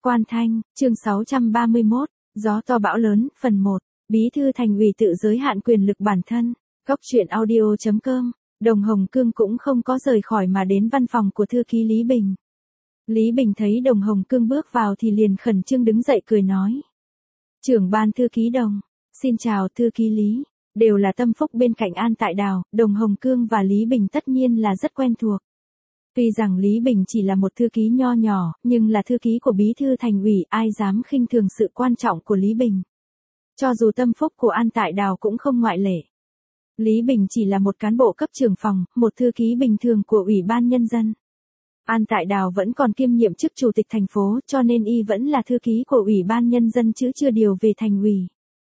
Quan Thanh, chương 631, Gió to bão lớn, phần 1, Bí thư Thành ủy tự giới hạn quyền lực bản thân, Cóc truyện audio.com, Đồng Hồng Cương cũng không có rời khỏi mà đến văn phòng của thư ký Lý Bình. Lý Bình thấy Đồng Hồng Cương bước vào thì liền khẩn trương đứng dậy cười nói. Trưởng ban thư ký Đồng, xin chào thư ký Lý, đều là tâm phúc bên cạnh An Tại Đào, Đồng Hồng Cương và Lý Bình tất nhiên là rất quen thuộc. Tuy rằng Lý Bình chỉ là một thư ký nho nhỏ, nhưng là thư ký của bí thư thành ủy, ai dám khinh thường sự quan trọng của Lý Bình. Cho dù tâm phúc của An Tại Đào cũng không ngoại lệ. Lý Bình chỉ là một cán bộ cấp trưởng phòng, một thư ký bình thường của Ủy ban Nhân dân. An Tại Đào vẫn còn kiêm nhiệm chức chủ tịch thành phố, cho nên y vẫn là thư ký của Ủy ban Nhân dân chứ chưa điều về thành ủy.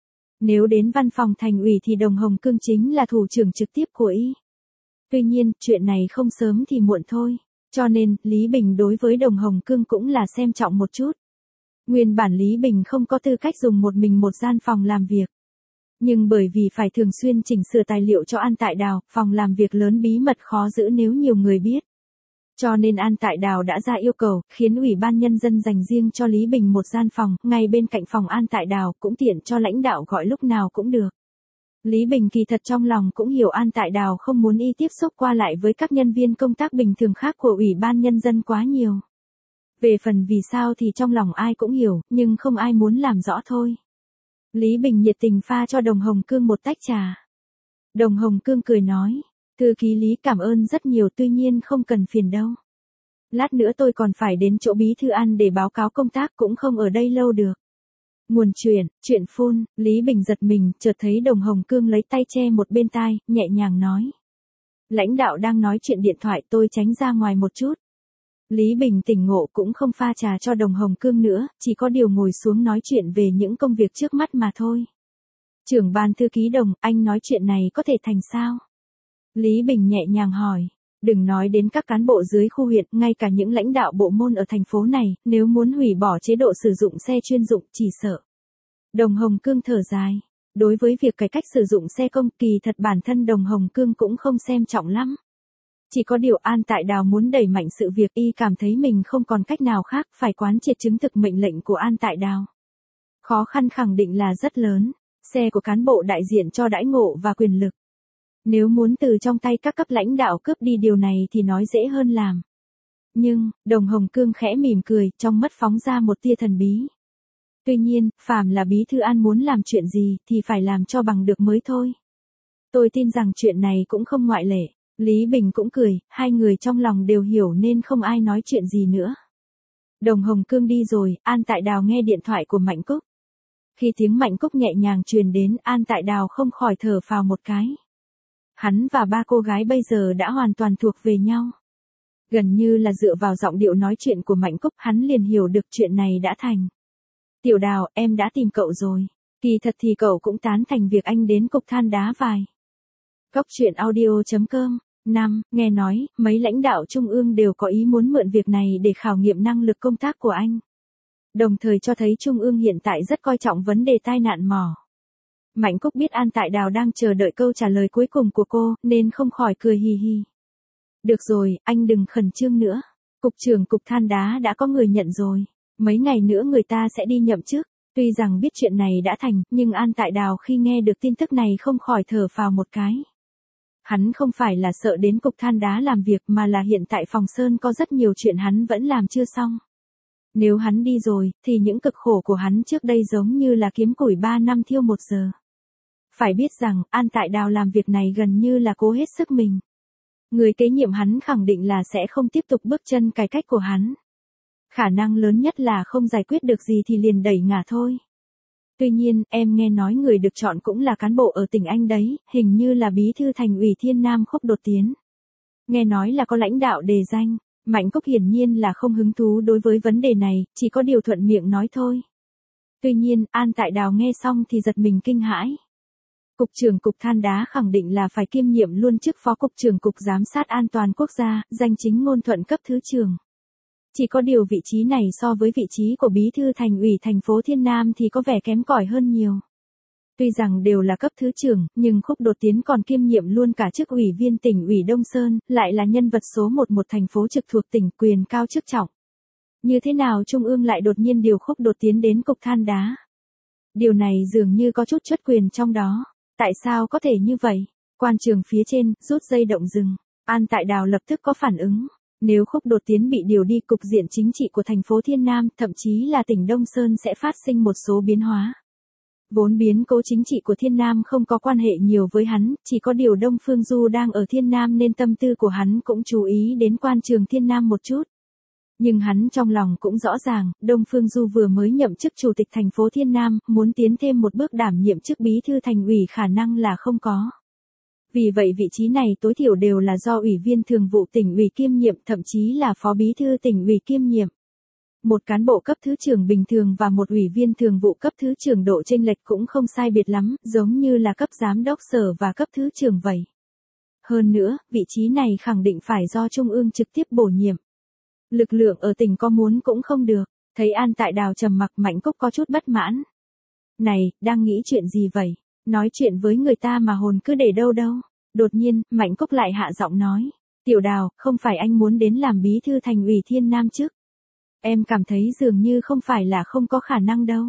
Nếu đến văn phòng thành ủy thì Đồng Hồng Cương chính là thủ trưởng trực tiếp của y. Tuy nhiên, chuyện này không sớm thì muộn thôi, cho nên, Lý Bình đối với Đồng Hồng Cương cũng là xem trọng một chút. Nguyên bản Lý Bình không có tư cách dùng một mình một gian phòng làm việc. Nhưng bởi vì phải thường xuyên chỉnh sửa tài liệu cho An Tại Đào, phòng làm việc lớn bí mật khó giữ nếu nhiều người biết. Cho nên An Tại Đào đã ra yêu cầu, khiến Ủy ban Nhân dân dành riêng cho Lý Bình một gian phòng, ngay bên cạnh phòng An Tại Đào, cũng tiện cho lãnh đạo gọi lúc nào cũng được. Lý Bình kỳ thật trong lòng cũng hiểu An Tại Đào không muốn y tiếp xúc qua lại với các nhân viên công tác bình thường khác của Ủy ban Nhân dân quá nhiều. Về phần vì sao thì trong lòng ai cũng hiểu, nhưng không ai muốn làm rõ thôi. Lý Bình nhiệt tình pha cho Đồng Hồng Cương một tách trà. Đồng Hồng Cương cười nói, thư ký Lý cảm ơn rất nhiều, tuy nhiên không cần phiền đâu. Lát nữa tôi còn phải đến chỗ bí thư An để báo cáo công tác, cũng không ở đây lâu được. Nguồn chuyện phun, Lý Bình giật mình, chợt thấy Đồng Hồng Cương lấy tay che một bên tai, nhẹ nhàng nói. Lãnh đạo đang nói chuyện điện thoại, tôi tránh ra ngoài một chút. Lý Bình tỉnh ngộ cũng không pha trà cho Đồng Hồng Cương nữa, chỉ có điều ngồi xuống nói chuyện về những công việc trước mắt mà thôi. Trưởng ban thư ký Đồng, anh nói chuyện này có thể thành sao? Lý Bình nhẹ nhàng hỏi. Đừng nói đến các cán bộ dưới khu huyện, ngay cả những lãnh đạo bộ môn ở thành phố này, nếu muốn hủy bỏ chế độ sử dụng xe chuyên dụng, chỉ sợ. Đồng Hồng Cương thở dài. Đối với việc cải cách sử dụng xe công, kỳ thật bản thân Đồng Hồng Cương cũng không xem trọng lắm. Chỉ có điều An Tại Đào muốn đẩy mạnh sự việc, y cảm thấy mình không còn cách nào khác, phải quán triệt chứng thực mệnh lệnh của An Tại Đào. Khó khăn khẳng định là rất lớn, xe của cán bộ đại diện cho đãi ngộ và quyền lực. Nếu muốn từ trong tay các cấp lãnh đạo cướp đi điều này thì nói dễ hơn làm. Nhưng, Đồng Hồng Cương khẽ mỉm cười, trong mắt phóng ra một tia thần bí. Tuy nhiên, phàm là bí thư An muốn làm chuyện gì thì phải làm cho bằng được mới thôi. Tôi tin rằng chuyện này cũng không ngoại lệ. Lý Bình cũng cười, hai người trong lòng đều hiểu nên không ai nói chuyện gì nữa. Đồng Hồng Cương đi rồi, An Tại Đào nghe điện thoại của Mạnh Cúc. Khi tiếng Mạnh Cúc nhẹ nhàng truyền đến, An Tại Đào không khỏi thở phào một cái. Hắn và ba cô gái bây giờ đã hoàn toàn thuộc về nhau. Gần như là dựa vào giọng điệu nói chuyện của Mạnh Cúc, hắn liền hiểu được chuyện này đã thành. Tiểu Đào, em đã tìm cậu rồi. Kỳ thật thì cậu cũng tán thành việc anh đến cục than đá vài. Cóc truyện audio.com. 5. Nghe nói, mấy lãnh đạo trung ương đều có ý muốn mượn việc này để khảo nghiệm năng lực công tác của anh. Đồng thời cho thấy trung ương hiện tại rất coi trọng vấn đề tai nạn mỏ. Mạnh Cúc biết An Tại Đào đang chờ đợi câu trả lời cuối cùng của cô, nên không khỏi cười hì hì. Được rồi, anh đừng khẩn trương nữa. Cục trưởng cục than đá đã có người nhận rồi. Mấy ngày nữa người ta sẽ đi nhậm chức. Tuy rằng biết chuyện này đã thành, nhưng An Tại Đào khi nghe được tin tức này không khỏi thở phào một cái. Hắn không phải là sợ đến cục than đá làm việc mà là hiện tại Phòng Sơn có rất nhiều chuyện hắn vẫn làm chưa xong. Nếu hắn đi rồi, thì những cực khổ của hắn trước đây giống như là kiếm củi 3 năm thiêu 1 giờ. Phải biết rằng, An Tại Đào làm việc này gần như là cố hết sức mình. Người kế nhiệm hắn khẳng định là sẽ không tiếp tục bước chân cải cách của hắn. Khả năng lớn nhất là không giải quyết được gì thì liền đẩy ngả thôi. Tuy nhiên, em nghe nói người được chọn cũng là cán bộ ở tỉnh Anh đấy, hình như là bí thư thành ủy Thiên Nam Khúc Đột Tiến. Nghe nói là có lãnh đạo đề danh, Mạnh Cúc hiển nhiên là không hứng thú đối với vấn đề này, chỉ có điều thuận miệng nói thôi. Tuy nhiên, An Tại Đào nghe xong thì giật mình kinh hãi. Cục trưởng cục than đá khẳng định là phải kiêm nhiệm luôn chức phó cục trưởng cục giám sát an toàn quốc gia, danh chính ngôn thuận cấp thứ trưởng. Chỉ có điều vị trí này so với vị trí của bí thư thành ủy thành phố Thiên Nam thì có vẻ kém cỏi hơn nhiều. Tuy rằng đều là cấp thứ trưởng, nhưng Khúc Đột Tiến còn kiêm nhiệm luôn cả chức ủy viên tỉnh ủy Đông Sơn, lại là nhân vật số 1 thành phố trực thuộc tỉnh, quyền cao chức trọng. Như thế nào Trung ương lại đột nhiên điều Khúc Đột Tiến đến cục than đá? Điều này dường như có chút truất quyền trong đó. Tại sao có thể như vậy? Quan trường phía trên, rút dây động rừng. An Tại Đào lập tức có phản ứng. Nếu Khúc Đột Tiến bị điều đi, cục diện chính trị của thành phố Thiên Nam, thậm chí là tỉnh Đông Sơn sẽ phát sinh một số biến hóa. Vốn biến cố chính trị của Thiên Nam không có quan hệ nhiều với hắn, chỉ có điều Đông Phương Du đang ở Thiên Nam nên tâm tư của hắn cũng chú ý đến quan trường Thiên Nam một chút. Nhưng hắn trong lòng cũng rõ ràng, Đông Phương Du vừa mới nhậm chức chủ tịch thành phố Thiên Nam, muốn tiến thêm một bước đảm nhiệm chức bí thư thành ủy khả năng là không có. Vì vậy vị trí này tối thiểu đều là do ủy viên thường vụ tỉnh ủy kiêm nhiệm, thậm chí là phó bí thư tỉnh ủy kiêm nhiệm. Một cán bộ cấp thứ trưởng bình thường và một ủy viên thường vụ cấp thứ trưởng độ chênh lệch cũng không sai biệt lắm, giống như là cấp giám đốc sở và cấp thứ trưởng vậy. Hơn nữa, vị trí này khẳng định phải do Trung ương trực tiếp bổ nhiệm. Lực lượng ở tỉnh có muốn cũng không được. Thấy An Tại Đào trầm mặc, Mạnh Cúc có chút bất mãn. Này, đang nghĩ chuyện gì vậy? Nói chuyện với người ta mà hồn cứ để đâu đâu. Đột nhiên, Mạnh Cúc lại hạ giọng nói. Tiểu Đào, không phải anh muốn đến làm bí thư thành ủy Thiên Nam chứ? Em cảm thấy dường như không phải là không có khả năng đâu.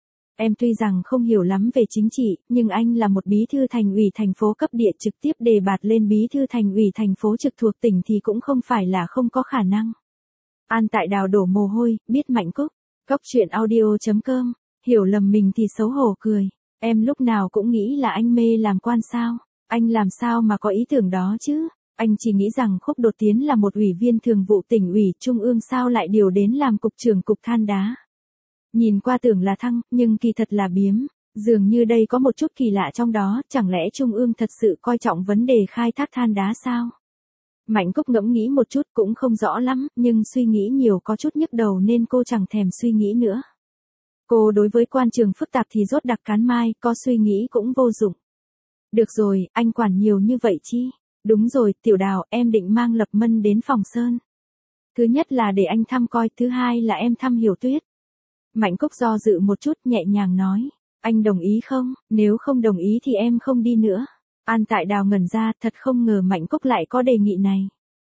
Em tuy rằng không hiểu lắm về chính trị, nhưng anh là một bí thư thành ủy thành phố cấp địa, trực tiếp đề bạt lên bí thư thành ủy thành phố trực thuộc tỉnh thì cũng không phải là không có khả năng. An Tại Đào đổ mồ hôi, biết Mạnh Cúc. Cóc truyện audio.com, hiểu lầm mình thì xấu hổ cười. Em lúc nào cũng nghĩ là anh mê làm quan sao? Anh làm sao mà có ý tưởng đó chứ? Anh chỉ nghĩ rằng Khúc Đột Tiến là một ủy viên thường vụ tỉnh ủy, Trung ương sao lại điều đến làm cục trưởng cục than đá. Nhìn qua tưởng là thăng, nhưng kỳ thật là biếm. Dường như đây có một chút kỳ lạ trong đó, chẳng lẽ Trung ương thật sự coi trọng vấn đề khai thác than đá sao? Mạnh Cúc ngẫm nghĩ một chút cũng không rõ lắm, nhưng suy nghĩ nhiều có chút nhức đầu nên cô chẳng thèm suy nghĩ nữa. Cô đối với quan trường phức tạp thì rốt đặc cán mai, có suy nghĩ cũng vô dụng. Được rồi, anh quản nhiều như vậy chi? Đúng rồi, Tiểu Đào, em định mang Lập Mân đến Phòng Sơn. Thứ nhất là để anh thăm coi, thứ hai là em thăm Hiểu Tuyết. Mạnh Cúc do dự một chút, nhẹ nhàng nói. Anh đồng ý không? Nếu không đồng ý thì em không đi nữa. An Tại Đào ngẩn ra, thật không ngờ Mạnh Cúc lại có đề nghị này.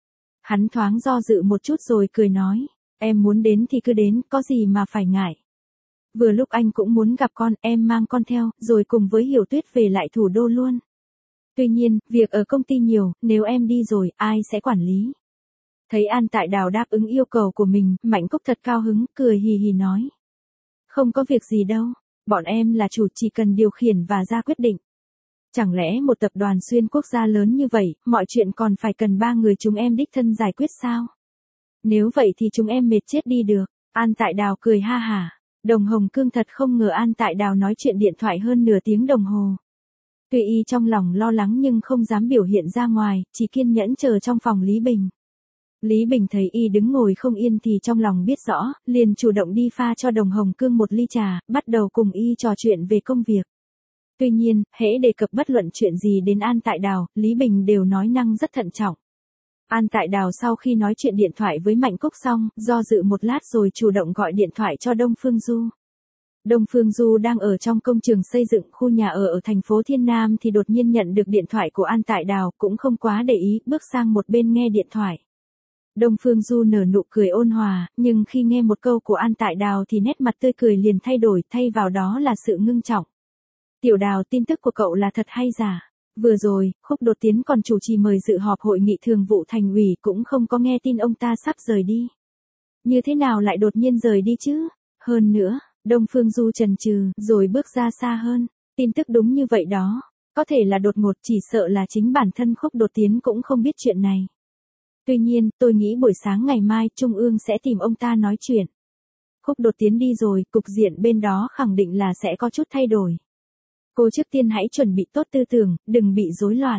Hắn thoáng do dự một chút rồi cười nói. Em muốn đến thì cứ đến, có gì mà phải ngại. Vừa lúc anh cũng muốn gặp con, em mang con theo, rồi cùng với Hiểu Tuyết về lại thủ đô luôn. Tuy nhiên, việc ở công ty nhiều, nếu em đi rồi, ai sẽ quản lý? Thấy An Tại Đào đáp ứng yêu cầu của mình, Mạnh Cúc thật cao hứng, cười hì hì nói. Không có việc gì đâu, bọn em là chủ, chỉ cần điều khiển và ra quyết định. Chẳng lẽ một tập đoàn xuyên quốc gia lớn như vậy, mọi chuyện còn phải cần 3 người chúng em đích thân giải quyết sao? Nếu vậy thì chúng em mệt chết đi được. An Tại Đào cười ha hả. Đồng Hồng Cương thật không ngờ An Tại Đào nói chuyện điện thoại hơn nửa tiếng đồng hồ. Tuy y trong lòng lo lắng nhưng không dám biểu hiện ra ngoài, chỉ kiên nhẫn chờ trong phòng Lý Bình. Lý Bình thấy y đứng ngồi không yên thì trong lòng biết rõ, liền chủ động đi pha cho Đồng Hồng Cương một ly trà, bắt đầu cùng y trò chuyện về công việc. Tuy nhiên, hễ đề cập bất luận chuyện gì đến An Tại Đào, Lý Bình đều nói năng rất thận trọng. An Tại Đào sau khi nói chuyện điện thoại với Mạnh Cúc xong, do dự một lát rồi chủ động gọi điện thoại cho Đông Phương Du. Đông Phương Du đang ở trong công trường xây dựng khu nhà ở thành phố Thiên Nam thì đột nhiên nhận được điện thoại của An Tại Đào, cũng không quá để ý, bước sang một bên nghe điện thoại. Đông Phương Du nở nụ cười ôn hòa, nhưng khi nghe một câu của An Tại Đào thì nét mặt tươi cười liền thay đổi, thay vào đó là sự ngưng trọng. Tiểu Đào, tin tức của cậu là thật hay giả? Vừa rồi, Khúc Đột Tiến còn chủ trì mời dự họp hội nghị thường vụ thành ủy, cũng không có nghe tin ông ta sắp rời đi. Như thế nào lại đột nhiên rời đi chứ? Hơn nữa, Đông Phương Du chần chừ, rồi bước ra xa hơn. Tin tức đúng như vậy đó. Có thể là đột ngột, chỉ sợ là chính bản thân Khúc Đột Tiến cũng không biết chuyện này. Tuy nhiên, tôi nghĩ buổi sáng ngày mai Trung ương sẽ tìm ông ta nói chuyện. Khúc Đột Tiến đi rồi, cục diện bên đó khẳng định là sẽ có chút thay đổi. Cô trước tiên hãy chuẩn bị tốt tư tưởng, đừng bị rối loạn.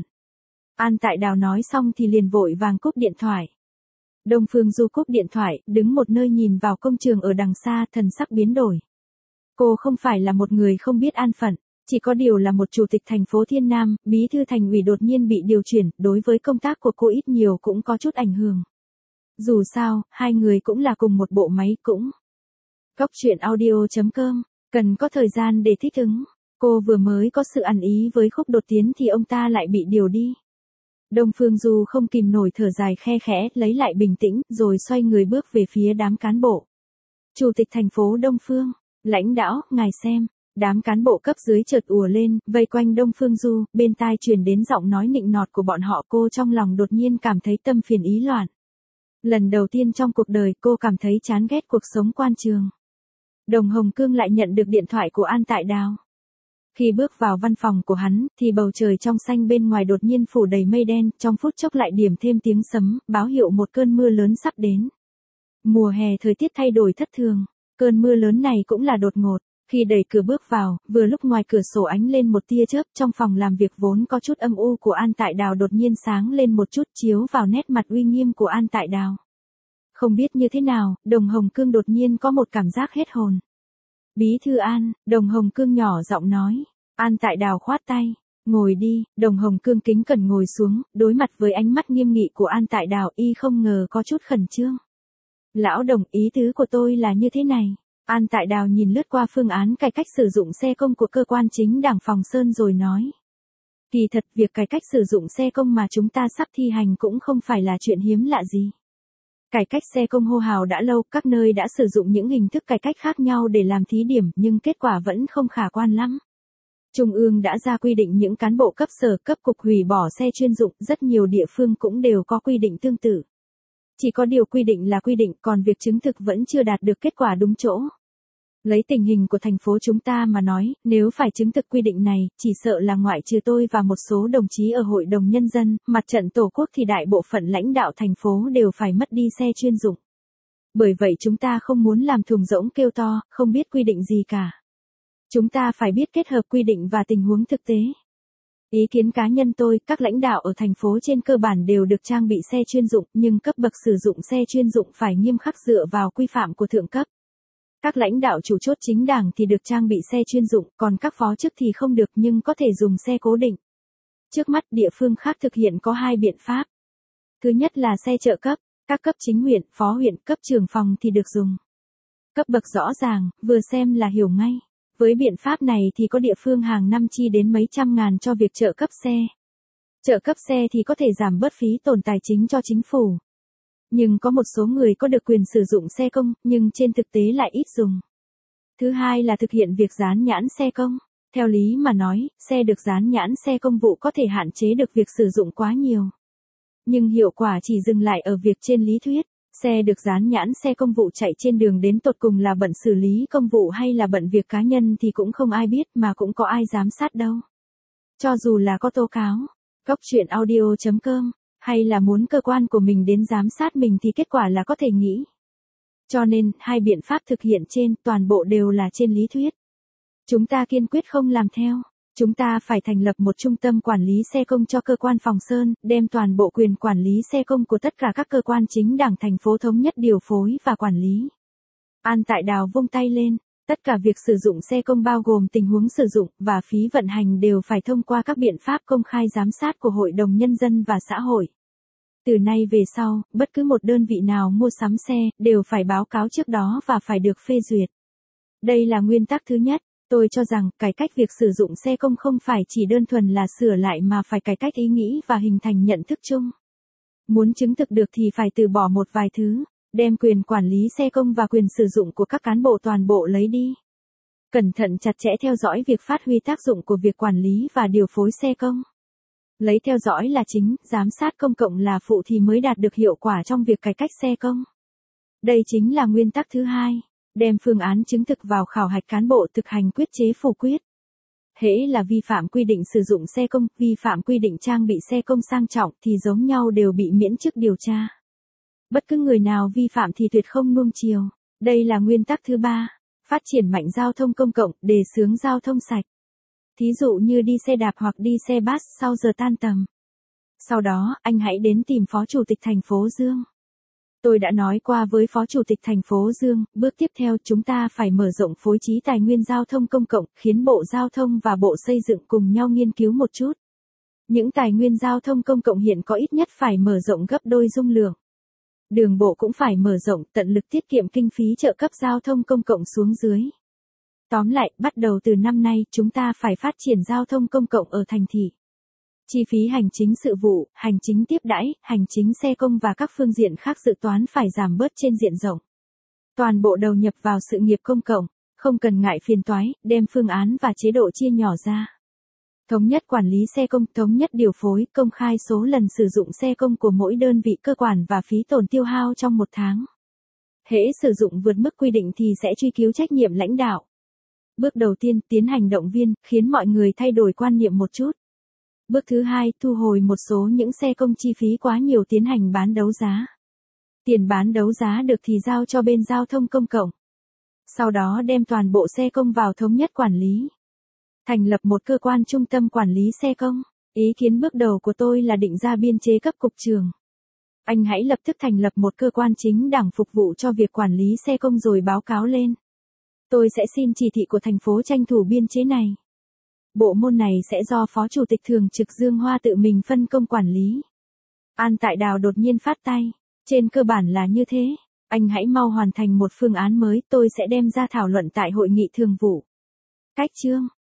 An Tại Đào nói xong thì liền vội vàng cúp điện thoại. Đông Phương Du cúp điện thoại, đứng một nơi nhìn vào công trường ở đằng xa, thần sắc biến đổi. Cô không phải là một người không biết an phận, chỉ có điều là một chủ tịch thành phố Thiên Nam, bí thư thành ủy đột nhiên bị điều chuyển, đối với công tác của cô ít nhiều cũng có chút ảnh hưởng. Dù sao, hai người cũng là cùng một bộ máy cũng. Cóc truyện audio.com, cần có thời gian để thích ứng. Cô vừa mới có sự ăn ý với Khúc Đột Tiến thì ông ta lại bị điều đi. Đông Phương Du không kìm nổi thở dài khe khẽ, lấy lại bình tĩnh, rồi xoay người bước về phía đám cán bộ. Chủ tịch thành phố Đông Phương, lãnh đạo, ngài xem. Đám cán bộ cấp dưới chợt ùa lên, vây quanh Đông Phương Du, bên tai truyền đến giọng nói nịnh nọt của bọn họ. Cô trong lòng đột nhiên cảm thấy tâm phiền ý loạn. Lần đầu tiên trong cuộc đời cô cảm thấy chán ghét cuộc sống quan trường. Đồng Hồng Cương lại nhận được điện thoại của An Tại Đào. Khi bước vào văn phòng của hắn, thì bầu trời trong xanh bên ngoài đột nhiên phủ đầy mây đen, trong phút chốc lại điểm thêm tiếng sấm, báo hiệu một cơn mưa lớn sắp đến. Mùa hè thời tiết thay đổi thất thường, cơn mưa lớn này cũng là đột ngột. Khi đẩy cửa bước vào, vừa lúc ngoài cửa sổ ánh lên một tia chớp, trong phòng làm việc vốn có chút âm u của An Tại Đào đột nhiên sáng lên một chút, chiếu vào nét mặt uy nghiêm của An Tại Đào. Không biết như thế nào, Đồng Hồng Cương đột nhiên có một cảm giác hết hồn. Bí thư An, Đồng Hồng Cương nhỏ giọng nói. An Tại Đào khoát tay. Ngồi đi. Đồng Hồng Cương kính cẩn ngồi xuống, đối mặt với ánh mắt nghiêm nghị của An Tại Đào, y không ngờ có chút khẩn trương. Lão Đồng, ý tứ của tôi là như thế này. An Tại Đào nhìn lướt qua phương án cải cách sử dụng xe công của cơ quan chính đảng Phòng Sơn rồi nói. Kỳ thật việc cải cách sử dụng xe công mà chúng ta sắp thi hành cũng không phải là chuyện hiếm lạ gì. Cải cách xe công hô hào đã lâu, các nơi đã sử dụng những hình thức cải cách khác nhau để làm thí điểm nhưng kết quả vẫn không khả quan lắm. Trung ương đã ra quy định những cán bộ cấp sở, cấp cục hủy bỏ xe chuyên dụng, rất nhiều địa phương cũng đều có quy định tương tự. Chỉ có điều quy định là quy định, còn việc chứng thực vẫn chưa đạt được kết quả đúng chỗ. Lấy tình hình của thành phố chúng ta mà nói, nếu phải chứng thực quy định này, chỉ sợ là ngoại trừ tôi và một số đồng chí ở Hội đồng Nhân dân, Mặt trận Tổ quốc thì đại bộ phận lãnh đạo thành phố đều phải mất đi xe chuyên dụng. Bởi vậy chúng ta không muốn làm thùng rỗng kêu to, không biết quy định gì cả. Chúng ta phải biết kết hợp quy định và tình huống thực tế. Ý kiến cá nhân tôi, các lãnh đạo ở thành phố trên cơ bản đều được trang bị xe chuyên dụng, nhưng cấp bậc sử dụng xe chuyên dụng phải nghiêm khắc dựa vào quy phạm của thượng cấp. Các lãnh đạo chủ chốt chính đảng thì được trang bị xe chuyên dụng, còn các phó chức thì không được nhưng có thể dùng xe cố định. Trước mắt địa phương khác thực hiện có hai biện pháp. Thứ nhất là xe trợ cấp, các cấp chính huyện, phó huyện, cấp trưởng phòng thì được dùng. Cấp bậc rõ ràng, vừa xem là hiểu ngay. Với biện pháp này thì có địa phương hàng năm chi đến mấy trăm ngàn cho việc trợ cấp xe. Trợ cấp xe thì có thể giảm bớt phí tổn tài chính cho chính phủ. Nhưng có một số người có được quyền sử dụng xe công, nhưng trên thực tế lại ít dùng. Thứ hai là thực hiện việc dán nhãn xe công. Theo lý mà nói, xe được dán nhãn xe công vụ có thể hạn chế được việc sử dụng quá nhiều. Nhưng hiệu quả chỉ dừng lại ở việc trên lý thuyết. Xe được dán nhãn xe công vụ chạy trên đường đến tột cùng là bận xử lý công vụ hay là bận việc cá nhân thì cũng không ai biết mà cũng có ai giám sát đâu. Cho dù là có tố cáo, góc chuyện audio.com, hay là muốn cơ quan của mình đến giám sát mình thì kết quả là có thể nghĩ. Cho nên, hai biện pháp thực hiện trên toàn bộ đều là trên lý thuyết. Chúng ta kiên quyết không làm theo. Chúng ta phải thành lập một trung tâm quản lý xe công cho cơ quan Phòng Sơn, đem toàn bộ quyền quản lý xe công của tất cả các cơ quan chính đảng thành phố thống nhất điều phối và quản lý. An Tại Đào vung tay lên, tất cả việc sử dụng xe công bao gồm tình huống sử dụng và phí vận hành đều phải thông qua các biện pháp công khai giám sát của Hội đồng Nhân dân và xã hội. Từ nay về sau, bất cứ một đơn vị nào mua sắm xe, đều phải báo cáo trước đó và phải được phê duyệt. Đây là nguyên tắc thứ nhất. Tôi cho rằng, cải cách việc sử dụng xe công không phải chỉ đơn thuần là sửa lại mà phải cải cách ý nghĩ và hình thành nhận thức chung. Muốn chứng thực được thì phải từ bỏ một vài thứ, đem quyền quản lý xe công và quyền sử dụng của các cán bộ toàn bộ lấy đi. Cẩn thận chặt chẽ theo dõi việc phát huy tác dụng của việc quản lý và điều phối xe công. Lấy theo dõi là chính, giám sát công cộng là phụ thì mới đạt được hiệu quả trong việc cải cách xe công. Đây chính là nguyên tắc thứ hai. Đem phương án chứng thực vào khảo hạch cán bộ thực hành quyết chế phủ quyết. Hễ là vi phạm quy định sử dụng xe công, vi phạm quy định trang bị xe công sang trọng thì giống nhau đều bị miễn chức điều tra. Bất cứ người nào vi phạm thì tuyệt không nuông chiều. Đây là nguyên tắc thứ ba. Phát triển mạnh giao thông công cộng, đề xướng giao thông sạch. Thí dụ như đi xe đạp hoặc đi xe bus sau giờ tan tầm. Sau đó, anh hãy đến tìm Phó Chủ tịch thành phố Dương. Tôi đã nói qua với Phó Chủ tịch thành phố Dương, bước tiếp theo chúng ta phải mở rộng phối trí tài nguyên giao thông công cộng, khiến Bộ Giao thông và Bộ Xây dựng cùng nhau nghiên cứu một chút. Những tài nguyên giao thông công cộng hiện có ít nhất phải mở rộng gấp đôi dung lượng. Đường bộ cũng phải mở rộng, tận lực tiết kiệm kinh phí trợ cấp giao thông công cộng xuống dưới. Tóm lại, bắt đầu từ năm nay, chúng ta phải phát triển giao thông công cộng ở thành thị. Chi phí hành chính sự vụ, hành chính tiếp đãi, hành chính xe công và các phương diện khác dự toán phải giảm bớt trên diện rộng. Toàn bộ đầu nhập vào sự nghiệp công cộng, không cần ngại phiền toái, đem phương án và chế độ chia nhỏ ra. Thống nhất quản lý xe công, thống nhất điều phối, công khai số lần sử dụng xe công của mỗi đơn vị cơ quan và phí tổn tiêu hao trong một tháng. Hễ sử dụng vượt mức quy định thì sẽ truy cứu trách nhiệm lãnh đạo. Bước đầu tiên, tiến hành động viên, khiến mọi người thay đổi quan niệm một chút. Bước thứ hai, thu hồi một số những xe công chi phí quá nhiều, tiến hành bán đấu giá. Tiền bán đấu giá được thì giao cho bên giao thông công cộng. Sau đó đem toàn bộ xe công vào thống nhất quản lý. Thành lập một cơ quan trung tâm quản lý xe công. Ý kiến bước đầu của tôi là định ra biên chế cấp cục trưởng. Anh hãy lập tức thành lập một cơ quan chính đảng phục vụ cho việc quản lý xe công rồi báo cáo lên. Tôi sẽ xin chỉ thị của thành phố tranh thủ biên chế này. Bộ môn này sẽ do Phó Chủ tịch Thường trực Dương Hoa tự mình phân công quản lý. An Tại Đào đột nhiên phát tay. Trên cơ bản là như thế. Anh hãy mau hoàn thành một phương án mới, tôi sẽ đem ra thảo luận tại hội nghị thường vụ. Cách chương